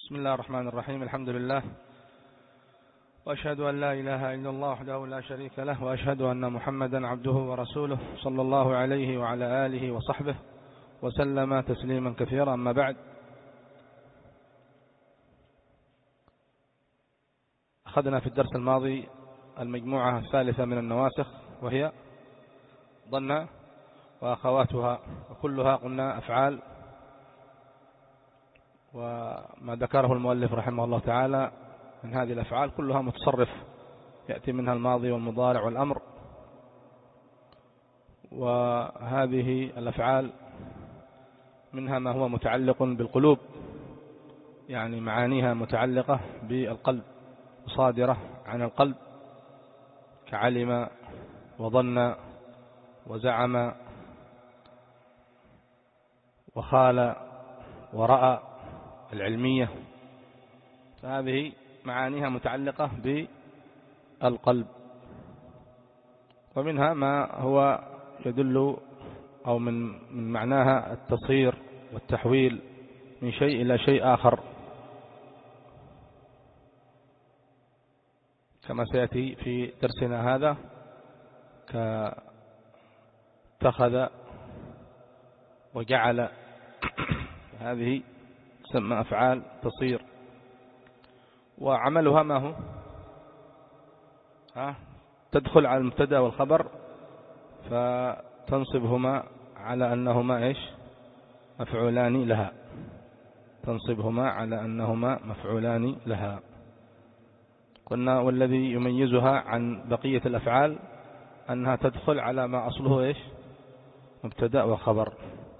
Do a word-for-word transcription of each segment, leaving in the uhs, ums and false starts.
بسم الله الرحمن الرحيم. الحمد لله، وأشهد أن لا إله إلا الله وحده لا شريك له، وأشهد أن محمدا عبده ورسوله صلى الله عليه وعلى آله وصحبه وسلم تسليما كثيرا. أما بعد، أخذنا في الدرس الماضي المجموعة الثالثة من النواسخ، وهي ظن وأخواتها، وكلها قلنا أفعال، وما ذكره المؤلف رحمه الله تعالى من هذه الأفعال كلها متصرف، يأتي منها الماضي والمضارع والأمر. وهذه الأفعال منها ما هو متعلق بالقلوب، يعني معانيها متعلقة بالقلب وصادرة عن القلب، كعلم وظن وزعم وخال ورأى العلمية، فهذه معانيها متعلقة بالقلب. ومنها ما هو يدل أو من من معناها التصير والتحويل من شيء إلى شيء آخر، كما سيأتي في درسنا هذا، كاتخذ وجعل، هذه تسمى أفعال تصير. وعملها ما هو؟ ها؟ تدخل على المبتدا والخبر فتنصبهما على أنهما إيش؟ مفعولان لها، تنصبهما على أنهما مفعولان لها. قلنا والذي يميزها عن بقية الأفعال أنها تدخل على ما أصله إيش؟ مبتدا وخبر،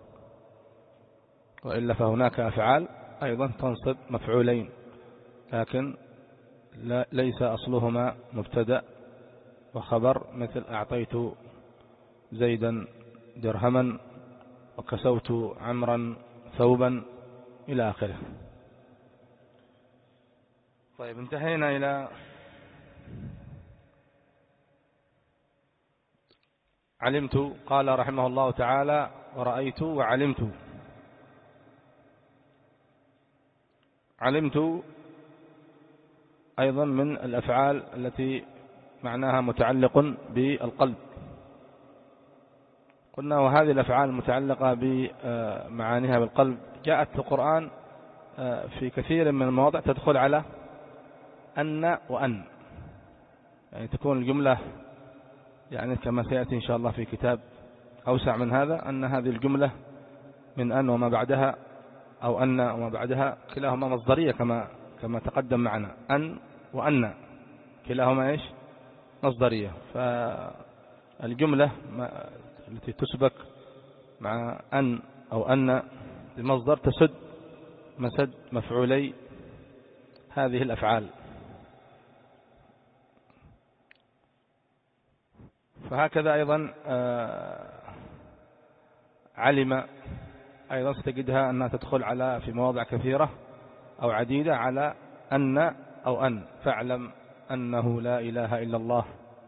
وإلا فهناك أفعال أيضا تنصب مفعولين، لكن لا ليس أصلهما مبتدا وخبر، مثل أعطيت زيدا درهما وكسوت عمرا ثوبا إلى آخره. طيب، انتهينا إلى علمت. قال رحمه الله تعالى: ورأيت وعلمت. علمت أيضا من الأفعال التي معناها متعلق بالقلب. قلنا وهذه الأفعال المتعلقة بمعانيها بالقلب جاءت في القرآن في كثير من المواضع تدخل على أن وأن، يعني تكون الجملة، يعني كما سيأتي إن شاء الله في كتاب أوسع من هذا، أن هذه الجملة من أن وما بعدها أو أن وما بعدها كلاهما مصدرية، كما كما تقدم معنا. أن وأن كلاهما إيش؟ مصدرية. فالجملة التي تسبق مع أن أو أن بمصدر تسد مسد مفعولي هذه الأفعال. فهكذا أيضا علم أيضا ستجدها أنها تدخل على في مواضع كثيرة أو عديدة على أن أو أن، فاعلم أنه لا إله إلا الله.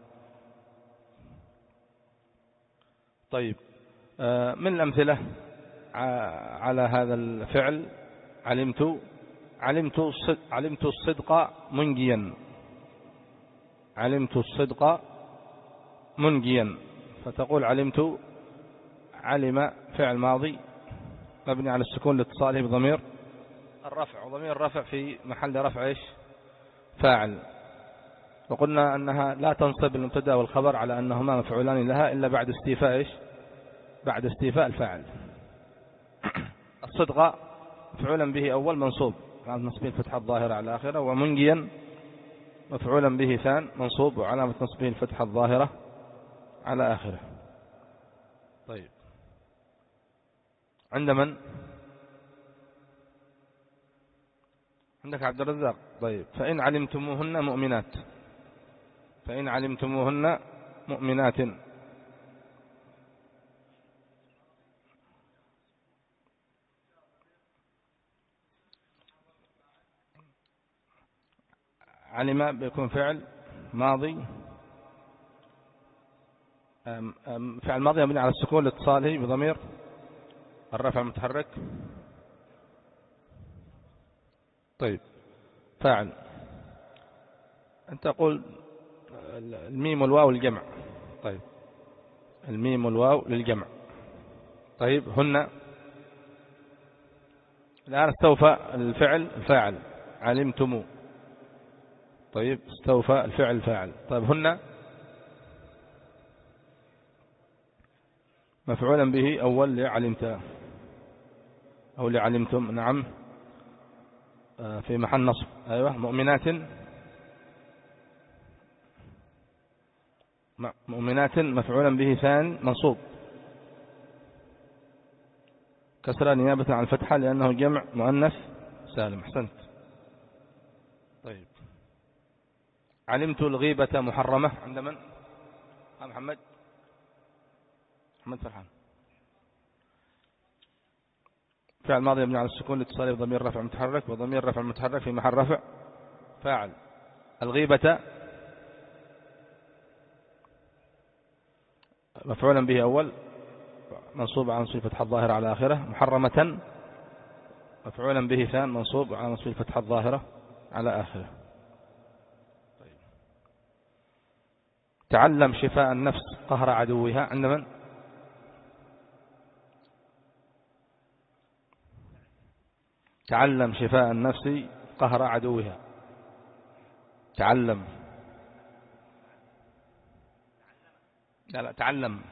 طيب، من الأمثلة على هذا الفعل علمت: علمت علمت الصدق منجيا، علمت الصدق منجيا. فتقول علمت، علم فعل ماضي مبني على السكون لاتصاله بضمير الرفع، وضمير الرفع في محل رفع إيش؟ فاعل. وقلنا أنها لا تنصب المبتدا والخبر على أنهما مفعولان لها إلا بعد استيفاء إيش؟ بعد استيفاء الفاعل. الصدق مفعولا به أول منصوب علامة نصبه الفتحة الظاهرة على آخره، ومنجيا مفعولا به ثان منصوب وعلامة نصبه الفتحة الظاهرة على آخره. طيب، عند من؟ عندك عبد الرزاق. طيب، فإن علمتموهن مؤمنات، فإن علمتموهن مؤمنات. علم بيكون فعل ماضي، فعل ماضي مبني على السكون لاتصاله بضمير الرفع المتحرك طيب فاعل، أنت تقول الميم والواو للجمع. طيب الميم والواو للجمع. طيب هن، الآن استوفى الفعل الفاعل علمتم. طيب استوفى الفعل الفاعل. طيب هن مفعولا به أول لعلمت أو لعلمتم. نعم في محل نصب. أيوة مؤمنات، مؤمنات مفعولا به ثاني منصوب كسرى نيابة عن الفتحة لأنه جمع مؤنث سالم. أحسنت. طيب علمت الغيبة محرمة عند من؟ محمد محمد فرحان. فعل ماضي مبني على السكون لاتصاله بضمير رفع متحرك، وضمير رفع متحرك في محل رفع فاعل. الغيبة مفعولا به أول منصوب على نصب فتحة الظاهرة على آخره. محرمة مفعولا به ثان منصوب على نصب فتحة الظاهرة على آخره. طيب. تعلم شفاء النفس قهر عدوها عند من؟ تعلم شفاء النفس قهر عدوها. تعلم، لا لا تعلم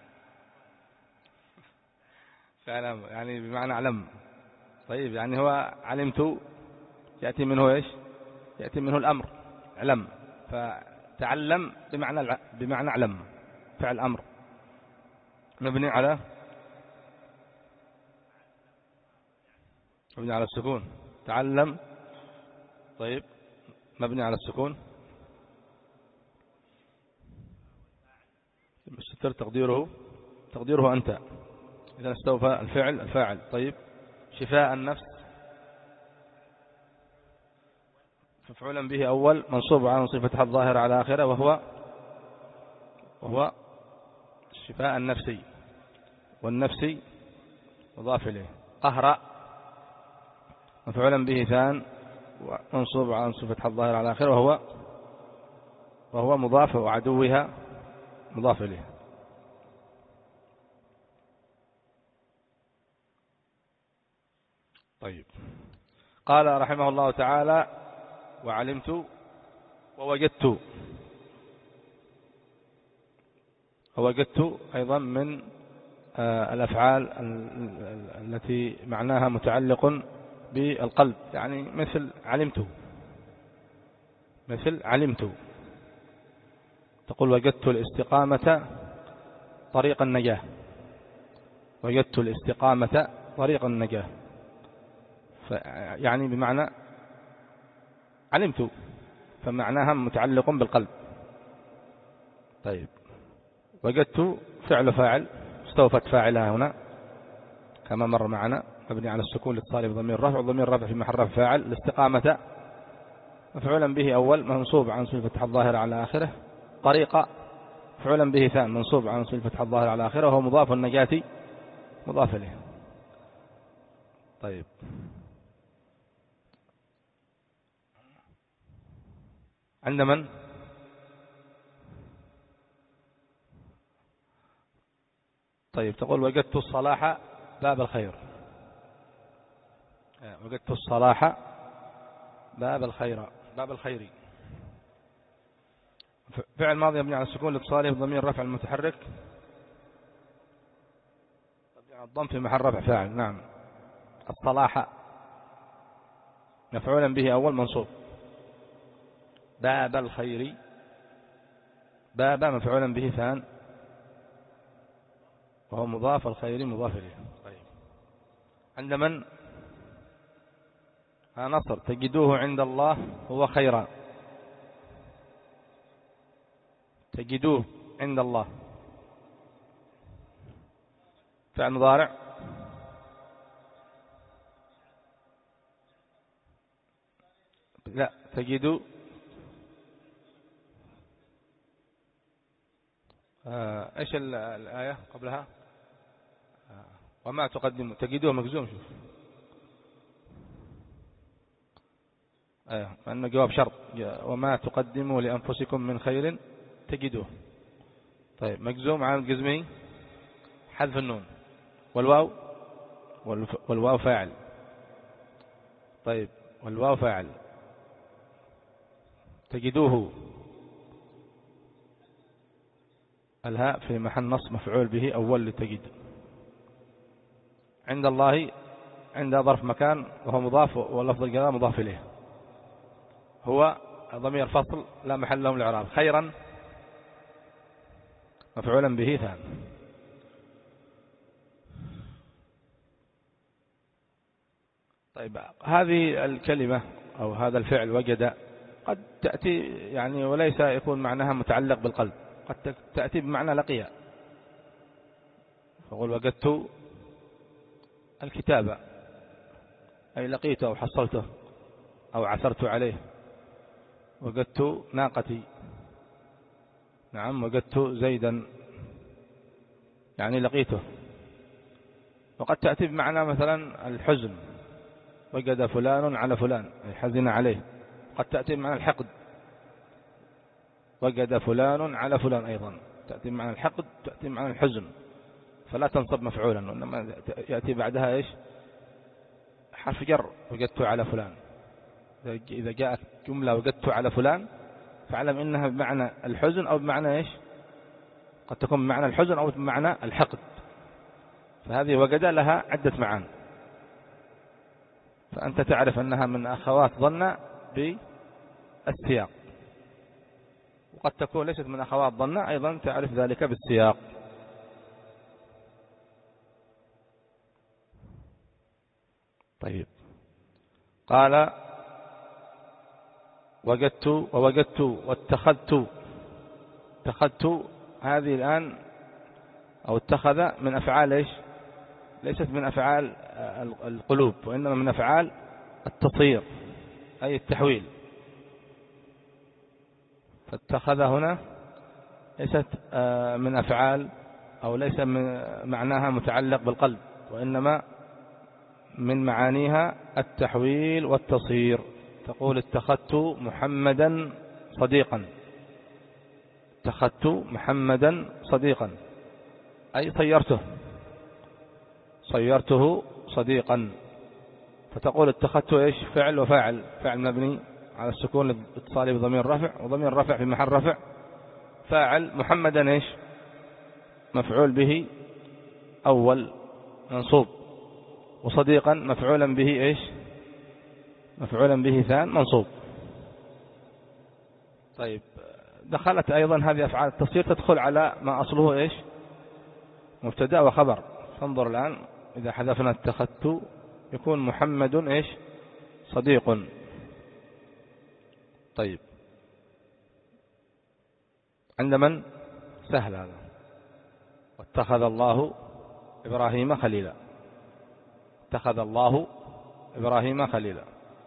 فعلا يعني بمعنى علم. طيب يعني هو علمت يأتي منه إيش؟ يأتي منه الأمر علم، فتعلم بمعنى بمعنى علم. فعل أمر مبني على مبني على السكون. تعلم طيب مبني على السكون مستتر تقديره تقديره أنت. إذا استوفى الفعل الفاعل. طيب شفاء النفس مفعولا به أول منصوب على نصب فتحة الظاهرة على آخره وهو وهو شفاء النفسي، والنفسي مضاف إليه. قهر مفعولا به ثان منصوب على نصب فتحة الظاهرة على آخره وهو وهو مضاف، وعدوها مضاف إليه. طيب قال رحمه الله تعالى وعلمت ووجدت. ووجدت أيضا من الأفعال التي معناها متعلق بالقلب، يعني مثل علمت مثل علمت تقول وجدت الاستقامة طريق النجاة. وجدت الاستقامة طريق النجاة يعني بمعنى علمت، فمعناها متعلق بالقلب. طيب وجدت فعل فاعل استوفت فاعلها هنا كما مر معنا مبني على السكون لاتصاله بضمير رفع، وضمير رفع في محل رفع فاعل. الاستقامة مفعولا به أول منصوب عن نصب فتحة الظاهرة على آخره. طريقة مفعولا به ثان منصوب عن نصب فتحة الظاهرة على آخره وهو مضاف، النجاة مضاف إليه. طيب عند من؟ طيب تقول وجدت الصلاح باب الخير. وجدت الصلاح باب الخير باب الخير. فعل ماضي مبني على السكون لاتصاله بضمير رفع المتحرك الضم في محل رفع فاعل. نعم الصلاح مفعولا به أول منصوب. باب الخير باب مفعولا به ثان وهو مضاف، الخير مضاف إليه. طيب عند من؟ نصر تجدوه عند الله هو خيرا. تجدوه عند الله فعل مضارع لا تجدوا آه ايش الآية قبلها؟ آه وما تقدموا تجدوه مجزوم. شوف أيوه أنه جواب شرط، وما تقدموا لأنفسكم من خير تجدوه. طيب مجزوم عن الجزمي حذف النون، والواو والواو فاعل. طيب والواو فاعل، تجدوه الهاء في محل نصب مفعول به أول لتجد. عند الله عند ظرف مكان وهو مضاف، واللفظ الجلالة مضاف إليه. هو ضمير فصل لا محل له من الإعراب. خيرا مفعولا به ثان. طيب هذه الكلمة أو هذا الفعل وجد قد تأتي يعني وليس يكون معناها متعلق بالقلب، قد تأتي بمعنى لقيا. فقل وجدت الكتاب أي لقيته أو حصلته أو عثرت عليه. وجدت ناقتي، نعم وجدت زيدا يعني لقيته. وقد تأتي بمعنى مثلا الحزن، وجد فلان على فلان أي حزن عليه. قد تأتي بمعنى الحقد، وجد فلان على فلان أيضا تأتي بمعنى الحقد، تأتي بمعنى الحزن، فلا تنصب مفعولا، وإنما يأتي بعدها إيش؟ حرف جر، وجدت على فلان. إذا جاءت جملة وجدت على فلان فاعلم إنها بمعنى الحزن أو بمعنى إيش؟ قد تكون بمعنى الحزن أو بمعنى الحقد. فهذه وجد لها عدة معان، فأنت تعرف أنها من أخوات ظن بالسياق، وقد تكون ليست من أخوات ظن أيضا تعرف ذلك بالسياق. طيب قال وجدت ووجدت واتخذت. اتخذت هذه الآن أو اتخذ من أفعال إيش؟ ليست من أفعال القلوب، وإنما من أفعال التصير أي التحويل. فاتخذ هنا ليست من أفعال أو ليس من معناها متعلق بالقلب، وإنما من معانيها التحويل والتصير. تقول اتخذت محمدا صديقا، اتخذت محمدا صديقا أي صيرته، صيرته صديقا. فتقول اتخذت إيش؟ فعل وفاعل، فعل مبني على السكون الاتصالي بضمير رفع، وضمير رفع في محل رفع فاعل. محمدا إيش؟ مفعول به أول منصوب، وصديقا مفعولا به إيش؟ مفعولا به ثان منصوب. طيب دخلت أيضا هذه أفعال التصير تدخل على ما أصله إيش؟ مبتدأ وخبر. فانظر الآن إذا حذفنا اتخذت يكون محمد إيش؟ صديق. طيب عند من؟ سهل هذا. واتخذ الله إبراهيم خليلا، اتخذ الله إبراهيم خليلا.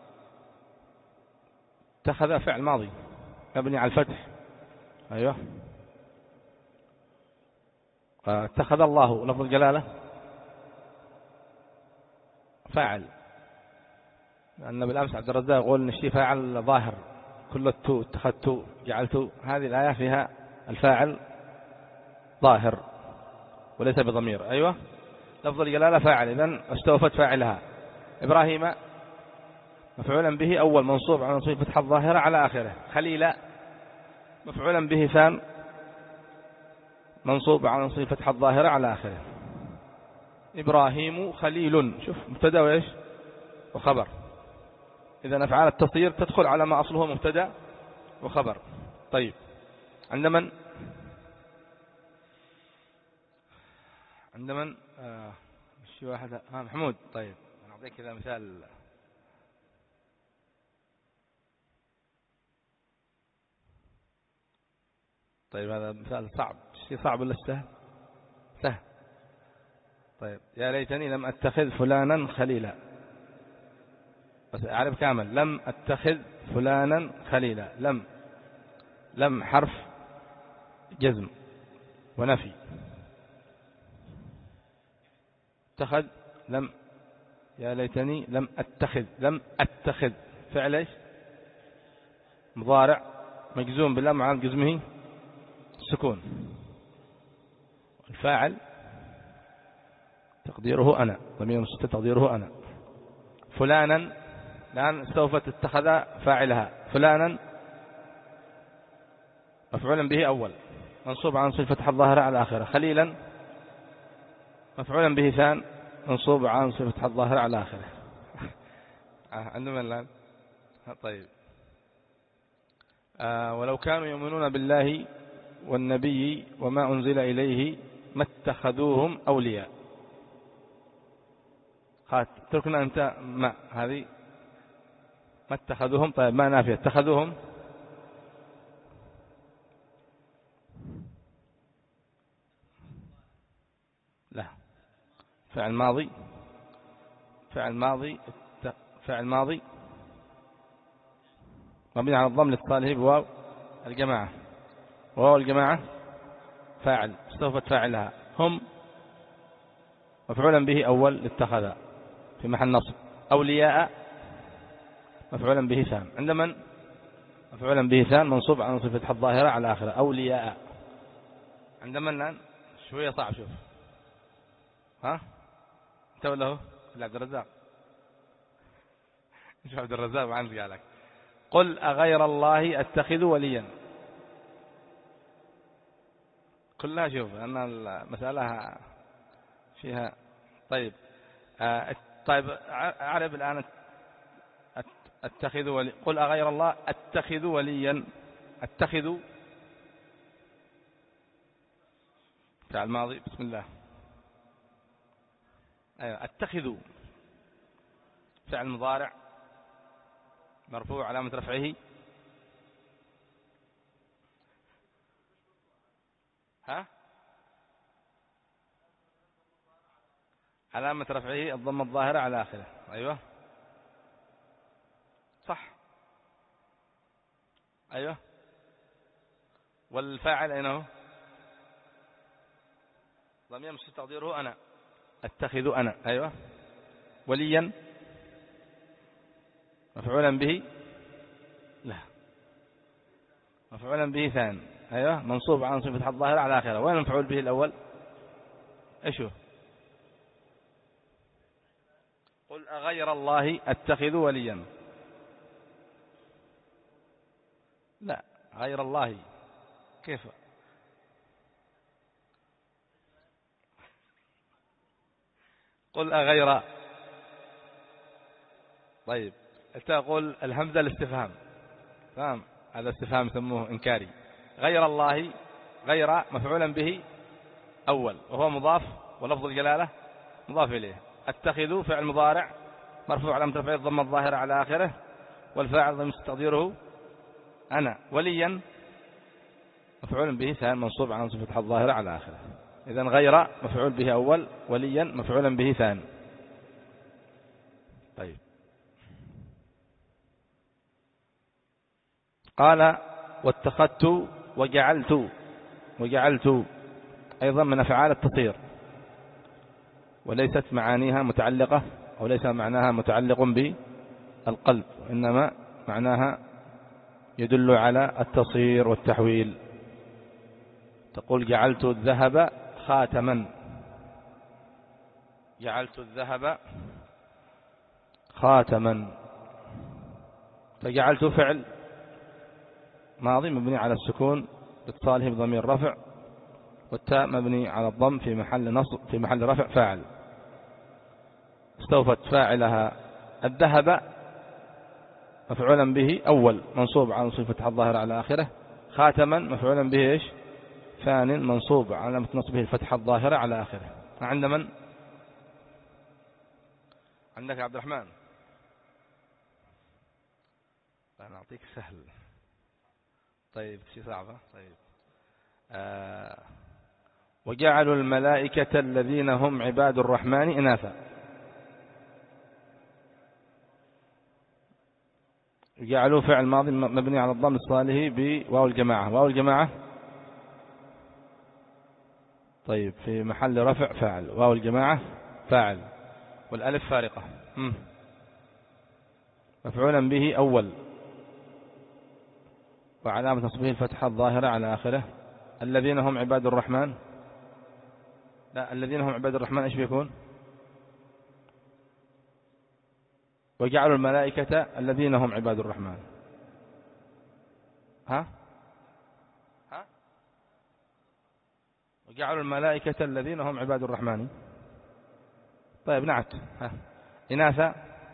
اتخذ فعل ماضي مبني على الفتح. أيوه. اتخذ الله لفظ الجلالة فاعل، لأن بالأمس عبد الرزاق يقول إن الشيء فاعل ظاهر، كل التو اتخذت جعلت. هذه الآية فيها الفاعل ظاهر وليس بضمير. أيوة لفظ الجلالة فاعل، إذن استوفت فاعلها. إبراهيم مفعولا به أول منصوب على منصوب فتح الظاهرة على آخره. خليلا مفعولا به ثان منصوب على منصوب فتح الظاهرة على آخره. إبراهيم خليل، شوف مبتدا وإيش؟ وخبر. إذا أفعال التصير تدخل على ما أصله مبتدا وخبر. طيب عند من؟ عند من؟ آه شي واحد ها محمود. طيب أنا أعطيك كذا مثال. طيب هذا مثال صعب. شيء صعب ولا سهل؟ سهل. طيب يا ليتني لم أتخذ فلانا خليلا، بس أعرف كامل. لم أتخذ فلانا خليلا. لم لم حرف جزم ونفي. اتخذ لم. يا ليتني لم أتخذ. لم أتخذ فعل إيش؟ مضارع مجزوم باللام عن جزمه السكون. الفاعل تقديره أنا، ضمير مستتر تقديره أنا. فلانا الآن استوفت اتخذ فاعلها، فلانا مفعولا به أول منصوب عن صفة فتح الظاهرة على آخره. خليلا مفعولا به ثان منصوب عن صفة فتح الظاهرة على آخره. عندما الآن طيب آه ولو كانوا يؤمنون بالله والنبي وما أنزل إليه ما اتخذوهم أولياء. تركنا أنت ما هذه ما اتخذوهم. طيب ما نافية اتخذوهم لا فعل ماضي فعل ماضي فعل ماضي مبني على الضم لاتصاله بواو الجماعة، وواو الجماعة فاعل استوفت فاعلها. هم مفعولا به أول اتخذ في محل نصب. أولياء مفعولا به ثان. عندما مفعولا به ثان منصوب عن صفة فتح الظاهرة على آخره. أولياء عندما الآن شوية صعب. شوف ها انت ولا هو عبد الرزاق؟ شوف عبد الرزاق ما عندك عليك. قل أغير الله أتخذ وليا. كلها شوف أن المسألة فيها طيب آه طيب أعرف الآن أتخذ ولي. قل أغير الله أتخذ وليا. أتخذ فعل ماضي بسم الله. أيوة أتخذ فعل مضارع مرفوع علامة رفعه ها علامة رفعه الضمة الظاهرة على آخره. أيوة صح. أيوة والفاعل أين هو؟ ضمير مستتر تقديره أنا. أتخذ أنا. أيوة وليا مفعولا به لا مفعولا به ثاني. أيوة منصوب عن صفة فتح الظاهرة على آخره. وين المفعول به الأول؟ إيش هو؟ قل أغير الله أتخذ وليا. لا غير الله كيف؟ قل أغير. طيب تقول الهمزة الاستفهام تمام. هذا استفهام يسموه إنكاري. غير الله غير مفعولا به أول وهو مضاف ولفظ الجلالة مضاف إليه. اتخذوا فعل مضارع مرفوع علامة رفعه الضمة الظاهرة على آخره والفاعل ضمير تقديره أنا. وليا مفعول به ثاني منصوب على صفة فتح الظاهرة على آخره. إذن غير مفعول به أول وليا مفعولا به ثاني. طيب قال واتخذت وجعلت. وجعلت أيضا من أفعال التطهير وليست معانيها متعلقة أو ليس معناها متعلق بالقلب، وإنما معناها يدل على التصير والتحويل. تقول جعلت الذهب خاتما. جعلت الذهب خاتما. فجعلت فعل ماضي مبني على السكون اتصاله بضمير رفع والتاء مبني على الضم في محل نصب في محل رفع فاعل. استوفت فاعلها. الذهب مفعولا به أول منصوب على صفة فتح الظاهرة على آخره. خاتما مفعولا به إيش؟ ثاني منصوب على نصبه الفتحة الظاهرة على آخره. عند من؟ عندك عبد الرحمن. أنا أعطيك سهل. طيب شيء صعبة. طيب آه وجعلوا الملائكة الذين هم عباد الرحمن إناثا. جعلوا فعل ماضي مبني على الضم الصالح بواو الجماعة. واو الجماعة طيب في محل رفع فاعل. واو الجماعة فاعل والألف فارقة. مم. مفعولا به أول وعلامة نصبه الفتحة الظاهرة على آخره. الذين هم عباد الرحمن، لا الذين هم عباد الرحمن إيش بيكون؟ وجعلوا الملائكة الذين هم عباد الرحمن. ها ها وجعلوا الملائكة الذين هم عباد الرحمن. طيب نعت. ها إناثا،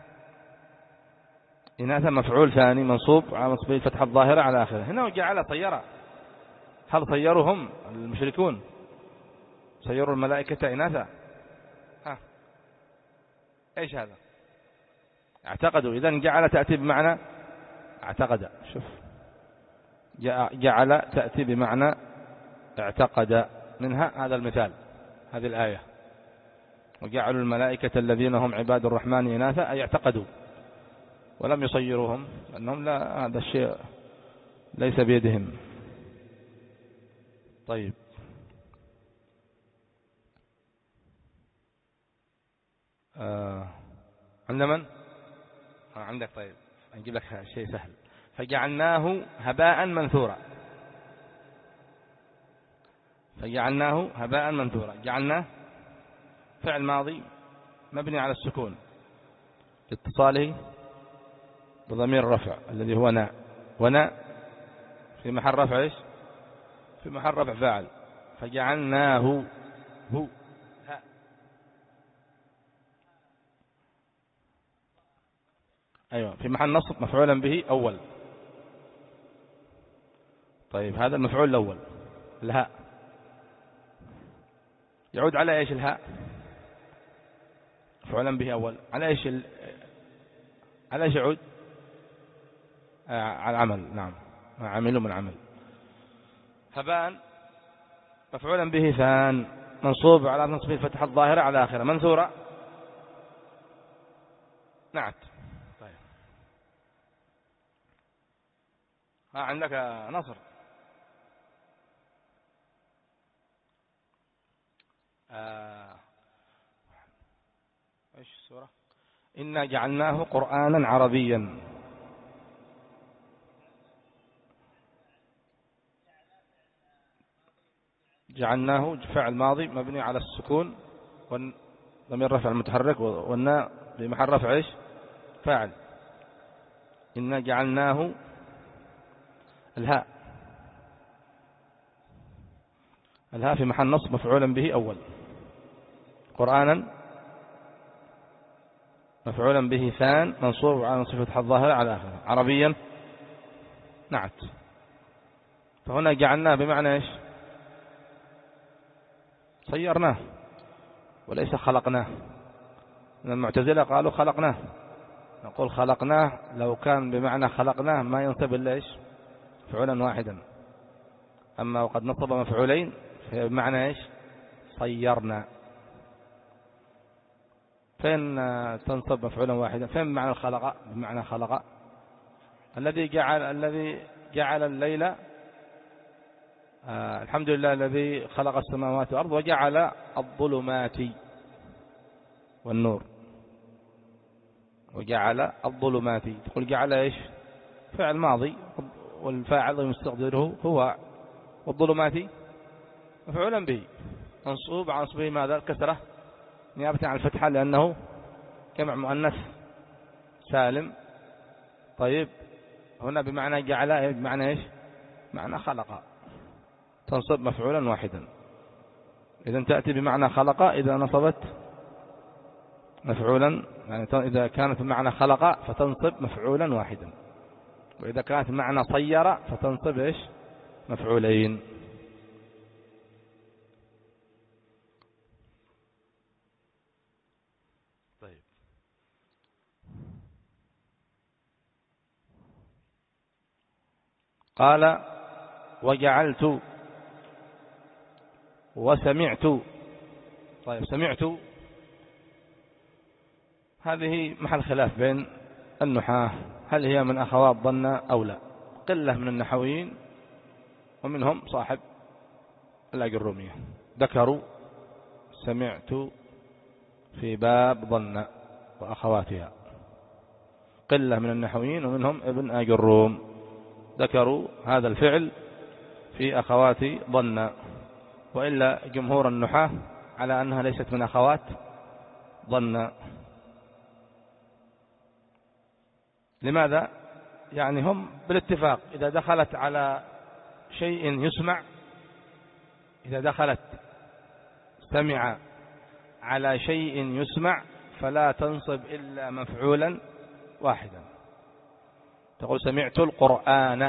إناثا مفعول ثاني منصوب على نصبه الفتحة الظاهرة على آخره. هنا وجعل طيرا، هل طيرهم المشركون؟ صيروا الملائكة إناثا. ها إيش هذا؟ اعتقدوا. إذن جعل تأتي بمعنى اعتقد. شوف جعل تأتي بمعنى اعتقد، منها هذا المثال، هذه الآية. وجعلوا الملائكة الذين هم عباد الرحمن إناثا، أي اعتقدوا ولم يصيروهم، لأنهم لا، هذا الشيء ليس بيدهم. طيب آه. عند من؟ آه عندك. طيب نجيب لك شيء سهل. فجعلناه هباء منثورا. فجعلناه هباء منثورا. جعلناه فعل ماضي مبني على السكون لاتصاله بضمير الرفع الذي هو ناء، وناء في محل رفع ايش؟ في محل رفع فاعل. فجعلناه هو ها. ايوه في محل نصب مفعولا به اول. طيب هذا المفعول الاول الهاء يعود على ايش؟ الهاء مفعولا به اول على ايش؟ ال... على ايش يعود؟ آه على العمل. نعم عملوا من عمل. هباء مفعولا به ثان منصوب على نصب الفتحة الظاهرة على آخره منثورة. نعت. طيب ها عندك نصر. آه. ايش السورة؟ إنا جعلناه قرآنا عربيا. جعلناه فعل ماضي مبني على السكون ضمير رفع المتحرك، والناء بمحل رفع ايش؟ فاعل. إنا جعلناه الهاء، الهاء في محل نصب مفعولا به أول. قرآنا مفعولا به ثان منصوب على نصب فتحة الظاهرة على آخره. عربيا نعت. فهنا جعلناه بمعنى ايش؟ صيرناه وليس خلقناه. المعتزلة قالوا خلقناه. نقول خلقناه لو كان بمعنى خلقناه ما ينصب إلا ايش؟ مفعولا واحدا. أما وقد نصب مفعولين بمعنى ايش؟ صيرنا. فين تنصب مفعولا واحدا؟ فين بمعنى الخلق؟ بمعنى خلق. الذي جعل الذي جعل الليل آه الحمد لله الذي خلق السماوات والأرض وجعل الظلمات والنور. وجعل الظلمات تقول جعل ايش؟ فعل ماضي والفاعل المستقدره هو، والظلمات مفعولا به منصوب عن نصبه ماذا؟ الكسرة نيابة عن الفتحة لأنه جمع مؤنث سالم. طيب هنا بمعنى جعل بمعنى ايش؟ معنى خلق، تنصب مفعولا واحدا. إذا تأتي بمعنى خلق إذا نصبت مفعولا، يعني إذا كانت بمعنى خلق فتنصب مفعولا واحدا، وإذا كانت بمعنى صير فتنصب ايش؟ مفعولين. طيب قال وجعلت وسمعت. طيب سمعت هذه محل خلاف بين النحاة، هل هي من أخوات ظن أو لا؟ قلة من النحويين ومنهم صاحب الأجرومية ذكروا سمعت في باب ظن وأخواتها. قلة من النحويين ومنهم ابن أجروم ذكروا هذا الفعل في أخوات ظن، وإلا جمهور النحاة على أنها ليست من أخوات ظن. لماذا؟ يعني هم بالاتفاق إذا دخلت على شيء يسمع، إذا دخلت سمع على شيء يسمع فلا تنصب إلا مفعولا واحدا. تقول سمعت القرآن،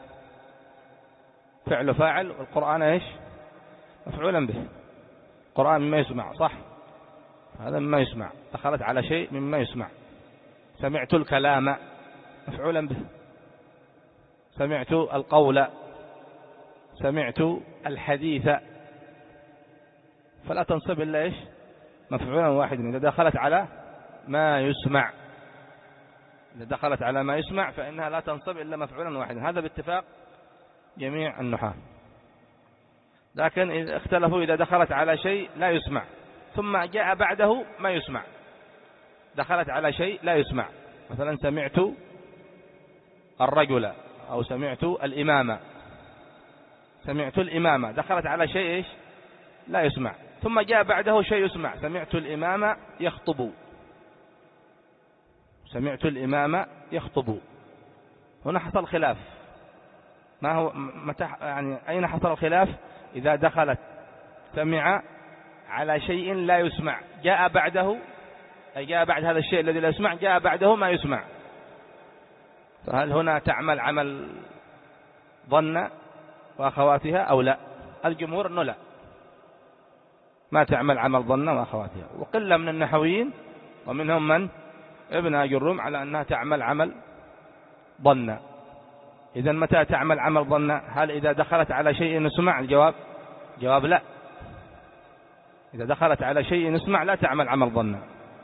فعل فاعل، والقرآن إيش؟ مفعولا به. القرآن مما يسمع، صح؟ هذا مما يسمع، دخلت على شيء مما يسمع. سمعت الكلام، مفعولا به. سمعت القول، سمعت الحديث، فلا تنصب إلا إيش؟ مفعولا واحدا إذا دخلت على ما يسمع. إذا دخلت على ما يسمع فإنها لا تنصب إلا مفعولا واحدا، هذا باتفاق جميع النحاة. لكن إذا اختلفوا إذا دخلت على شيء لا يسمع ثم جاء بعده ما يسمع. دخلت على شيء لا يسمع، مثلا سمعت الرجل أو سمعت الإمامة. سمعت الإمامة دخلت على شيء إيش؟ لا يسمع، ثم جاء بعده شيء يسمع. سمعت الإمام يخطب. سمعت الإمام يخطب. هنا حصل خلاف. ما هو متى يعني أين حصل الخلاف؟ إذا دخلت سمع على شيء لا يسمع، جاء بعده، أي جاء بعد هذا الشيء الذي لا يسمع جاء بعده ما يسمع، فهل هنا تعمل عمل ظن وأخواتها أو لا؟ الجمهور أنه لا، ما تعمل عمل ظن وأخواتها. وقلة من النحويين ومنهم من ابن أجروم على أنها تعمل عمل ظن. إذن متى تعمل عمل ظن؟ هل إذا دخلت على شيء يسمع؟ الجواب جواب لا. إذا دخلت على شيء يسمع لا تعمل عمل ظن،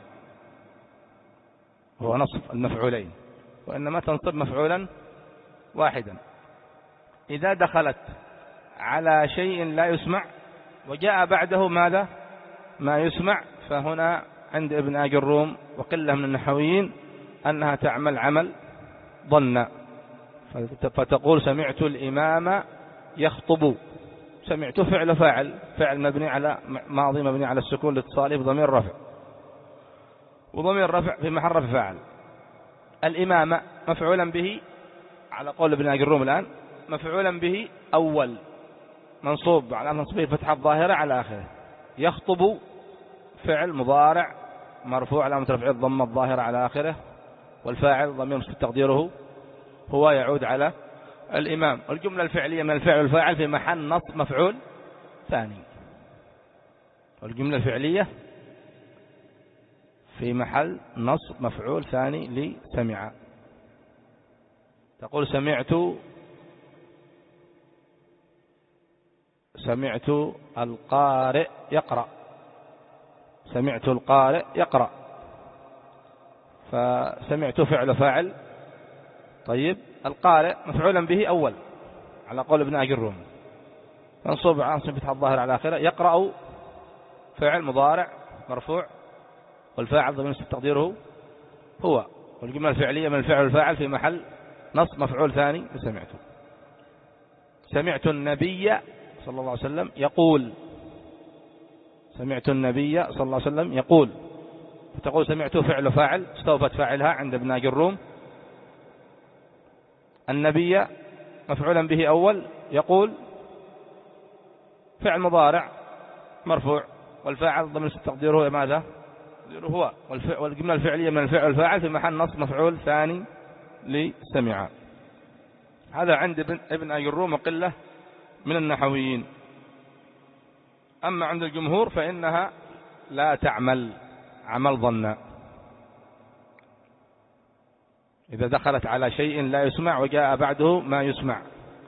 هو نصف المفعولين، وإنما تنصب مفعولا واحدا. إذا دخلت على شيء لا يسمع وجاء بعده ماذا؟ ما يسمع، فهنا عند ابن أجروم وقلة من النحويين أنها تعمل عمل ظن، فتقول سمعت الإمام يخطب. سمعت فعل فاعل، فعل مبني على ماضي مبني على السكون لاتصاله بضمير رفع، وضمير رفع في محل رفع فاعل. الإمام مفعولا به على قول ابن أجروم الآن، مفعولا به أول منصوب على منصوبه فتحة الظاهرة على آخره. يخطب فعل مضارع مرفوع على رفعه الضمة الظاهرة على آخره، والفاعل ضمير مستتر تقديره هو يعود على الإمام. والجملة الفعلية من الفعل والفاعل في محل نصب مفعول ثاني. والجملة الفعلية في محل نصب مفعول ثاني لسمع. تقول سمعت سمعت القارئ يقرأ. سمعت القارئ يقرأ، فسمعت فعل فاعل. طيب القارئ مفعولا به أول على قول ابن أجروم، منصوب على فتحة الظاهر على آخره. يقرأ فعل مضارع مرفوع، والفاعل ضمير مستتر تقديره هو. والجملة الفعلية من الفعل والفاعل في محل نصب مفعول ثاني سمعت. سمعت النبي صلى الله عليه وسلم يقول. سمعت النبي صلى الله عليه وسلم يقول، فتقول سمعت فعل فاعل استوفت فاعلها عند ابن أجروم. النبي مفعولا به أول، يقول فعل مضارع مرفوع، والفاعل ضمير مستتر تقديره ماذا؟ هو. والجملة الفعلية من الفعل والفاعل في محل نصب مفعول ثاني لسمع. هذا عند ابن أجروم وقلة من النحويين. أما عند الجمهور فإنها لا تعمل عمل ظن. إذا دخلت على شيء لا يسمع وجاء بعده ما يسمع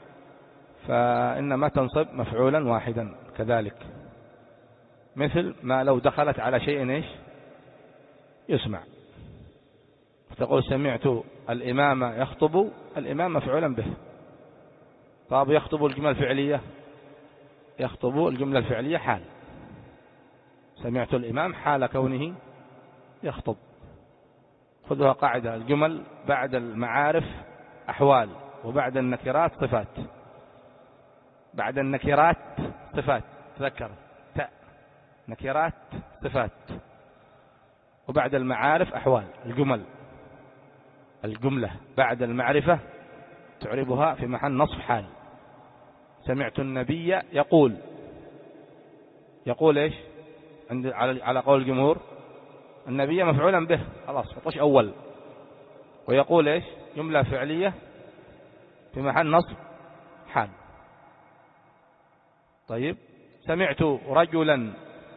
فإنما تنصب مفعولا واحدا كذلك، مثل ما لو دخلت على شيء إيش؟ يسمع. فتقول سمعت الإمام يخطب. الإمام مفعولا به. طب يخطب الجملة الفعلية، يخطب الجملة الفعلية حال. سمعت الإمام حال كونه يخطب. خذها قاعدة، الجمل بعد المعارف أحوال، وبعد النكرات صفات. بعد النكرات صفات، تذكر تاء، نكرات صفات. وبعد المعارف أحوال، الجمل، الجملة بعد المعرفة تعربها في محل نصب حال. سمعت النبي يقول، يقول إيش عند على على قول الجمهور؟ النبي مفعولا به، خلاص مطلش أول. ويقول إيش؟ جملة فعلية في محل نصب حال. طيب، سمعت رجلا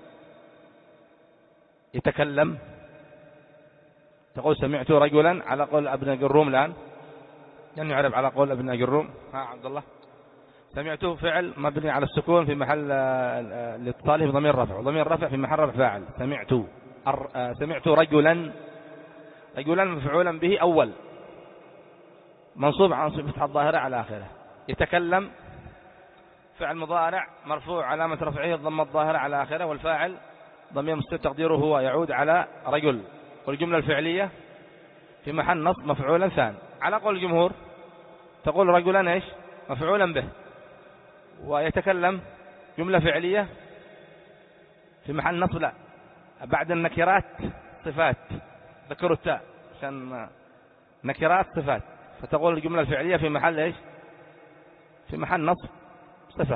يتكلم، تقول سمعت رجلا على قول ابن الجروم الآن، لن يعرف على قول ابن الجروم. ها عبد الله، سمعت فعل مبني على السكون في محل الاتصال بضمير رفع، وضمير رفع في محل رفع فاعل. سمعت سمعت رجلا، رجلا مفعولا به أول منصوب عن صفة الظاهرة على آخره. يتكلم فعل مضارع مرفوع علامة رفعه الضمة الظاهرة على آخره، والفاعل ضمير مستتر تقديره هو يعود على رجل. والجملة الفعلية في محل نصب مفعولا ثاني. على قول الجمهور تقول رجلا ايش؟ مفعولا به. ويتكلم جملة فعلية في محل نصب لا، بعد النكرات صفات، ذكروا التاء عشان نكرات صفات، فتقول الجملة الفعلية في محل ايش؟ في محل نصب صفة.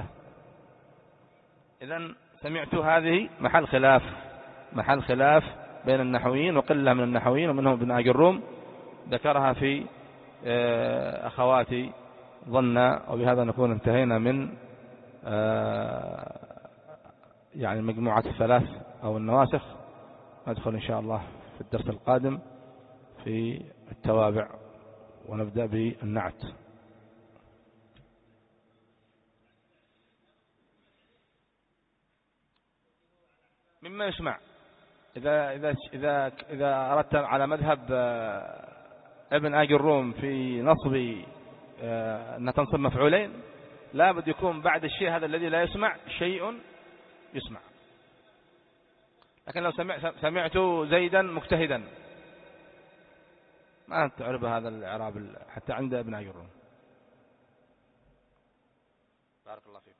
إذن سمعت هذه محل خلاف، محل خلاف بين النحويين، وقلة من النحويين ومنهم ابن أجروم ذكرها في أخواتي ظنا. وبهذا نكون انتهينا من يعني مجموعة الثلاث أو النواسخ. ندخل إن شاء الله في الدرس القادم في التوابع، ونبدأ بالنعت. مما يسمع إذا إذا إذا إذا أردت على مذهب ابن آج الروم في نصب أن تنصب مفعولين، لا بد يكون بعد الشيء هذا الذي لا يسمع شيء يسمع. لكن لو سمعت سمعت زيدا مجتهدا ما تعرف هذا الإعراب حتى عند ابن آج الروم. بارك الله فيك.